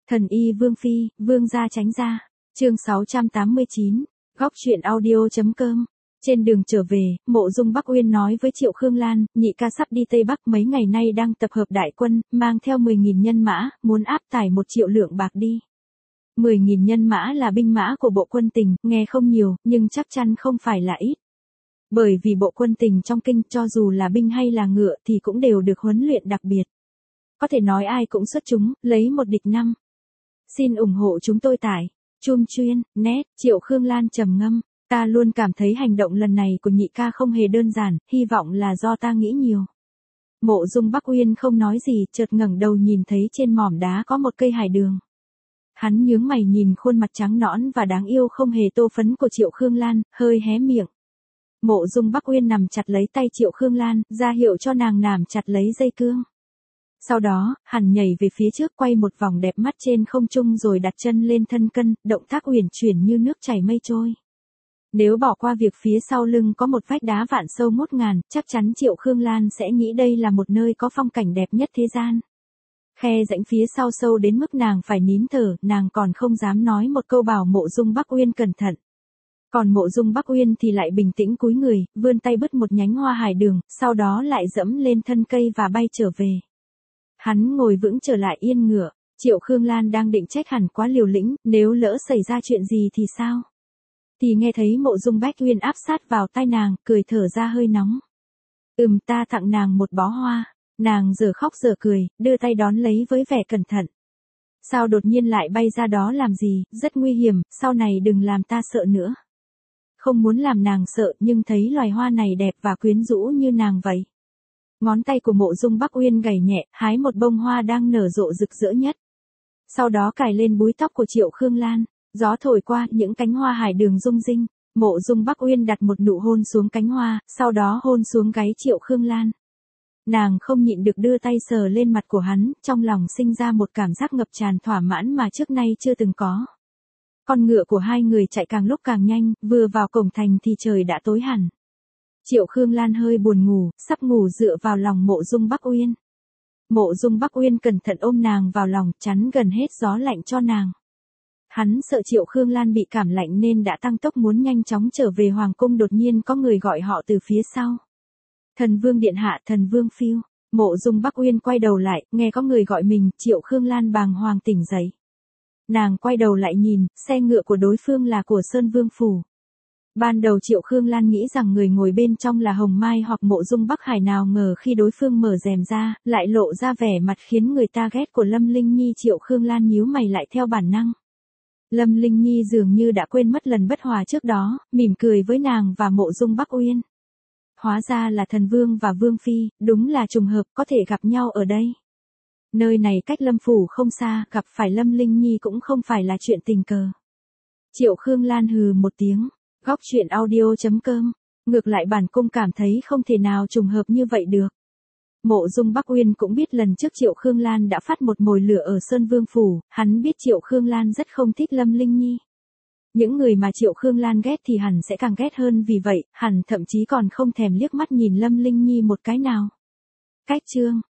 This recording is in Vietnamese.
Thần y Vương Phi, Vương gia tránh ra. Chương 689, góc truyện audio.com. Trên đường trở về, Mộ Dung Bắc Uyên nói với Triệu Khương Lan, nhị ca sắp đi Tây Bắc mấy ngày nay đang tập hợp đại quân, mang theo 10.000 nhân mã, muốn áp tải 1 triệu lượng bạc đi. 10.000 nhân mã là binh mã của bộ quân tình, nghe không nhiều, nhưng chắc chắn không phải là ít. Bởi vì bộ quân tình trong kinh cho dù là binh hay là ngựa thì cũng đều được huấn luyện đặc biệt. Có thể nói ai cũng xuất chúng, lấy một địch 5. Xin ủng hộ chúng tôi tải. Chum chuyên, net, Triệu Khương Lan trầm ngâm. Ta luôn cảm thấy hành động lần này của nhị ca không hề đơn giản, hy vọng là do ta nghĩ nhiều. Mộ Dung Bắc Uyên không nói gì, chợt ngẩng đầu nhìn thấy trên mỏm đá có một cây hải đường. Hắn nhướng mày nhìn khuôn mặt trắng nõn và đáng yêu không hề tô phấn của Triệu Khương Lan, hơi hé miệng. Mộ Dung Bắc Uyên nằm chặt lấy tay Triệu Khương Lan, ra hiệu cho nàng nằm chặt lấy dây cương. Sau đó, hắn nhảy về phía trước quay một vòng đẹp mắt trên không trung rồi đặt chân lên thân cân, động tác uyển chuyển như nước chảy mây trôi. Nếu bỏ qua việc phía sau lưng có một vách đá vạn sâu mốt ngàn, chắc chắn Triệu Khương Lan sẽ nghĩ đây là một nơi có phong cảnh đẹp nhất thế gian. Khe rãnh phía sau sâu đến mức nàng phải nín thở, nàng còn không dám nói một câu bảo Mộ Dung Bắc Uyên cẩn thận. Còn Mộ Dung Bắc Uyên thì lại bình tĩnh cúi người, vươn tay bứt một nhánh hoa hải đường, sau đó lại dẫm lên thân cây và bay trở về. Hắn ngồi vững trở lại yên ngựa, Triệu Khương Lan đang định trách hẳn quá liều lĩnh, nếu lỡ xảy ra chuyện gì thì sao? Thì nghe thấy Mộ Dung Bắc Uyên áp sát vào tai nàng, cười thở ra hơi nóng. Ta tặng nàng một bó hoa. Nàng giờ khóc giờ cười, đưa tay đón lấy với vẻ cẩn thận. Sao đột nhiên lại bay ra đó làm gì, rất nguy hiểm, sau này đừng làm ta sợ nữa. Không muốn làm nàng sợ nhưng thấy loài hoa này đẹp và quyến rũ như nàng vậy. Ngón tay của Mộ Dung Bắc Uyên gảy nhẹ, hái một bông hoa đang nở rộ rực rỡ nhất. Sau đó cài lên búi tóc của Triệu Khương Lan, gió thổi qua những cánh hoa hải đường rung rinh. Mộ Dung Bắc Uyên đặt một nụ hôn xuống cánh hoa, sau đó hôn xuống gáy Triệu Khương Lan. Nàng không nhịn được đưa tay sờ lên mặt của hắn, trong lòng sinh ra một cảm giác ngập tràn thỏa mãn mà trước nay chưa từng có. Con ngựa của hai người chạy càng lúc càng nhanh, vừa vào cổng thành thì trời đã tối hẳn. Triệu Khương Lan hơi buồn ngủ, sắp ngủ dựa vào lòng Mộ Dung Bắc Uyên. Mộ Dung Bắc Uyên cẩn thận ôm nàng vào lòng, chắn gần hết gió lạnh cho nàng. Hắn sợ Triệu Khương Lan bị cảm lạnh nên đã tăng tốc muốn nhanh chóng trở về hoàng cung, đột nhiên có người gọi họ từ phía sau. Thần Vương điện hạ, Thần Vương phiêu. Mộ Dung Bắc Uyên quay đầu lại, nghe có người gọi mình, Triệu Khương Lan bàng hoàng tỉnh dậy. Nàng quay đầu lại nhìn, xe ngựa của đối phương là của Sơn Vương phủ. Ban đầu Triệu Khương Lan nghĩ rằng người ngồi bên trong là Hồng Mai hoặc Mộ Dung Bắc Hải, nào ngờ khi đối phương mở rèm ra, lại lộ ra vẻ mặt khiến người ta ghét của Lâm Linh Nhi. Triệu Khương Lan nhíu mày lại theo bản năng. Lâm Linh Nhi dường như đã quên mất lần bất hòa trước đó, mỉm cười với nàng và Mộ Dung Bắc Uyên. Hóa ra là Thần Vương và Vương Phi, đúng là trùng hợp có thể gặp nhau ở đây. Nơi này cách Lâm phủ không xa, gặp phải Lâm Linh Nhi cũng không phải là chuyện tình cờ. Triệu Khương Lan hừ một tiếng, góc truyện audio.com. Ngược lại bản cung cảm thấy không thể nào trùng hợp như vậy được. Mộ Dung Bắc Uyên cũng biết lần trước Triệu Khương Lan đã phát một mồi lửa ở Sơn Vương phủ, hắn biết Triệu Khương Lan rất không thích Lâm Linh Nhi. Những người mà Triệu Khương Lan ghét thì hẳn sẽ càng ghét hơn, vì vậy, hẳn thậm chí còn không thèm liếc mắt nhìn Lâm Linh Nhi một cái nào. Cách chương